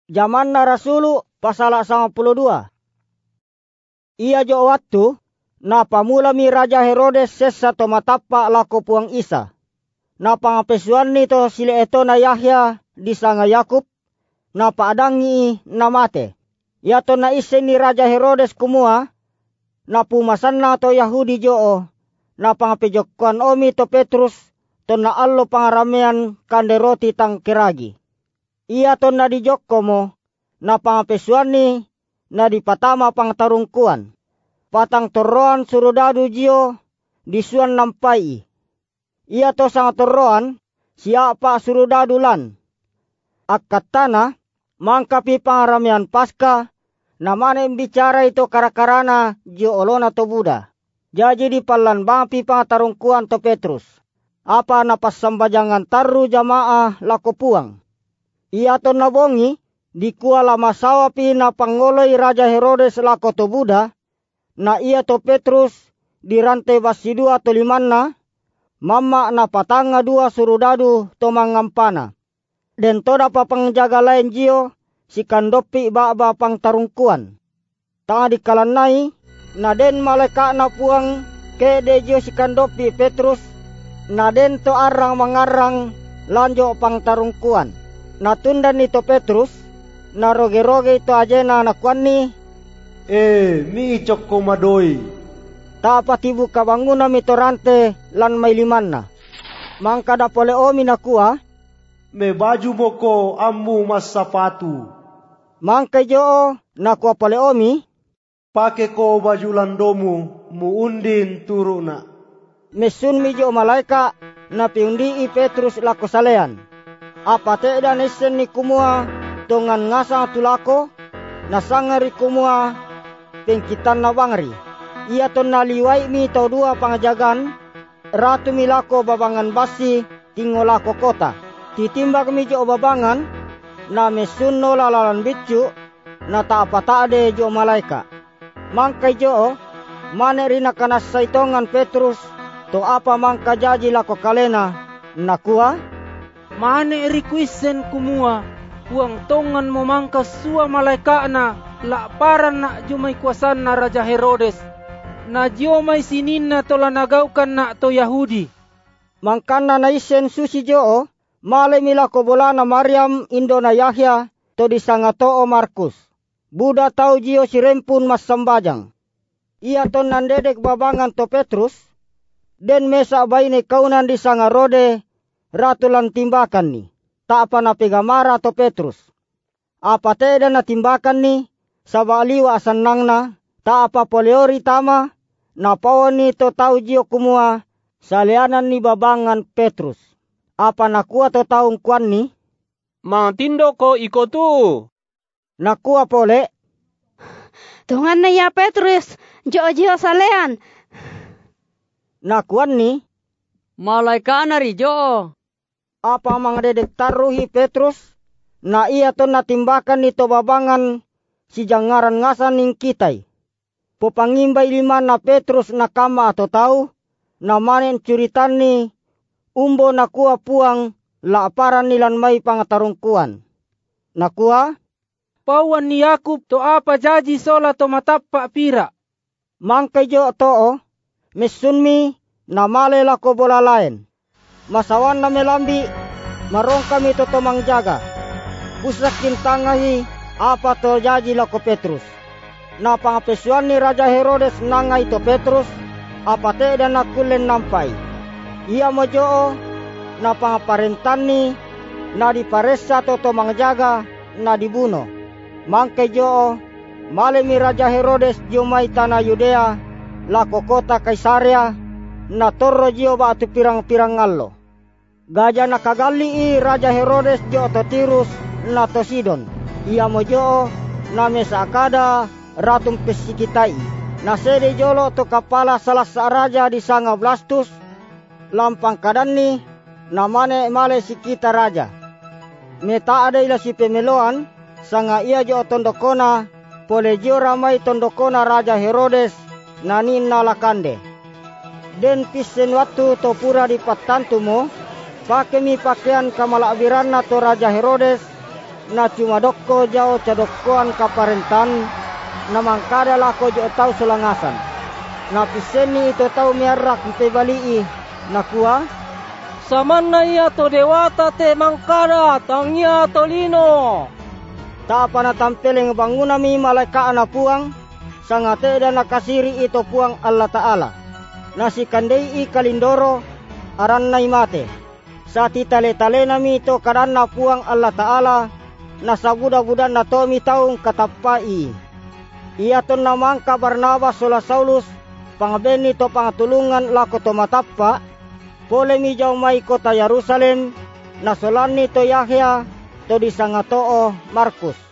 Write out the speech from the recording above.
Jamanna Rasulu pasal 92. Ia jo waktu na pamulami Raja Herodes sesa to matappa lako puang Isa. Na pangapesuan ni to sile eto na Yahya di sanga Yakub na paadangi na mate. Ya to na isen ni Raja Herodes kumua na pumasan na to Yahudi joo na pangapejokuan omi to Petrus to na allo pangaramean kande roti tang keragi. Ia to na di Jokkomo na pangapesuan ni na di patama pangtarungkuan. Patang toroan surudadu jio disuan nampai. Ia to sang toroan siapa surudadu lan. Akatana mangkapi pangaramean Paskah na mane bicara itu karakarana jio olona to Buddha. Jadi di palan bangpi pangtarungkuan to Petrus. Apa na pasambajangan taru jamaah lako puang. Ia to nabongi di kuala masawapi na pangoloi Raja Herodes lako to Buddha. Na ia to Petrus di rantai basidua to limanna. Mama na patanga dua surudadu to mangampana. Den to dapa pangjaga lain jio si kandopi baba pangtarungkuan. Tanga di kalanai na den maleka na puang ke dejo si kandopi Petrus. Na den to arang mangarang lanjo pangtarungkuan. Na tundan ito Petrus na roge-roge ito ajena nakuan ni mi cokko madoi. Tapatibu kabanguna mito rante lan may limanna. Mangkada pole omi nakua. Me baju moko ammu mas sapatu. Mangkay joo nakua pole omi. Pake ko baju landomu mu undin turuna. Mesun mi jo malaika na piundi i Petrus lako salean. Apa te dan isen ni kumua tongan ngasang tulako na sangari kumua pengkitan na bangri. Ia to naliwai mi to dua pangajagan ratu milako babangan basi tingolako kota. Titimbak mi jo babangan na mesun no lalalan bicu na ta apa ta ade jo malaika. Mangkai jo mane rina kanas saitongan Petrus to apa mangka jaji lako kalena nakua. Mane rikuisen kumua puang tongan mo mangka sua malaika na la paran na jumay kuasan na Raja Herodes. Na jomay sinin na to lanagaukan na to Yahudi. Mangkana na isen susi joo male milako bola na Maryam indo na Yahya to disangato o Markus. Buddha tau jio sirempun mas sambajang. Ia to nandedek babangan to Petrus. Den mesa baine kaunan disanga rode ratulan timbakan ni. Tak apa na pegamara to Petrus. Apa teda na timbakan ni sabaliwa asanang na. Tak apa poleori tama na pawon ni to tau jio kumua salianan ni babangan Petrus. Apa nakua to taung kuan ni? Mantindo ko iko tu. Nakua pole. Tungan na ya Petrus jo salean. Nakuan ni? Malaika na rijo. Apa mangdedek taruhi Petrus na iya to natimbakan nito babangan si jangaran ngasan ning kitai. Popangimbay lima na Petrus na kama ato tau na manen curitan ni umbo nakua puang laaparan nilan may pangatarungkuan. Nakua? Pauan ni Yakub to apa jaji sola to matappa pira. Mangkay jo to mesunmi na male lako bola lain. Masawan na melambi marong kami to mangjaga. Pusakin tangahi apa to jaji lako Petrus. Na pangapesuan ni Raja Herodes nangay to Petrus apa te dan nakulen nampai. Ia mojo na pangaparentan ni na diparesa to mangjaga na dibuno. Mangkay jo male mi Raja Herodes jumay tanah Yudea lako kota Kaisaria na torro jio ba atu pirang-pirang ngallo. Gaja nakagali i Raja Herodes jo to Tirus na to Sidon. Ia mojo na mesakada ratung pesikitai. Na sede jolo to kapala salah sa raja di sanga Blastus. Lampang kadan ni na mane male sikita raja. Meta ada ila si pemeloan sanga ia jo tondokona pole jio ramai tondokona Raja Herodes nanin nalakande. Den pisen waktu to pura di patantumo, pake mi pakaian kamalabiran na to Raja Herodes, na cuma dokko jauh cadokkoan kaparentan na mangkada lako jo tau sulangasan. Na piseni ito tau miarak te balii na kuah Samanna ia to dewata te mangkada tangia tolino. Tak apa na tampeleng bangunami malaika na puang sangate dan nakasiri ito puang Allah Ta'ala. Nasi kandei i kalindoro aran na imate. Sa titale-tale nami ito karan na puang Allah Ta'ala na sabuda-buda na tomi taong katapai. Ia ton namangka Barnabas sula Saulus pangabeni to pangatulungan lako to matappa. Pole mi jau mai kota Yerusalem na solani to Yahya to disangatoo Markus.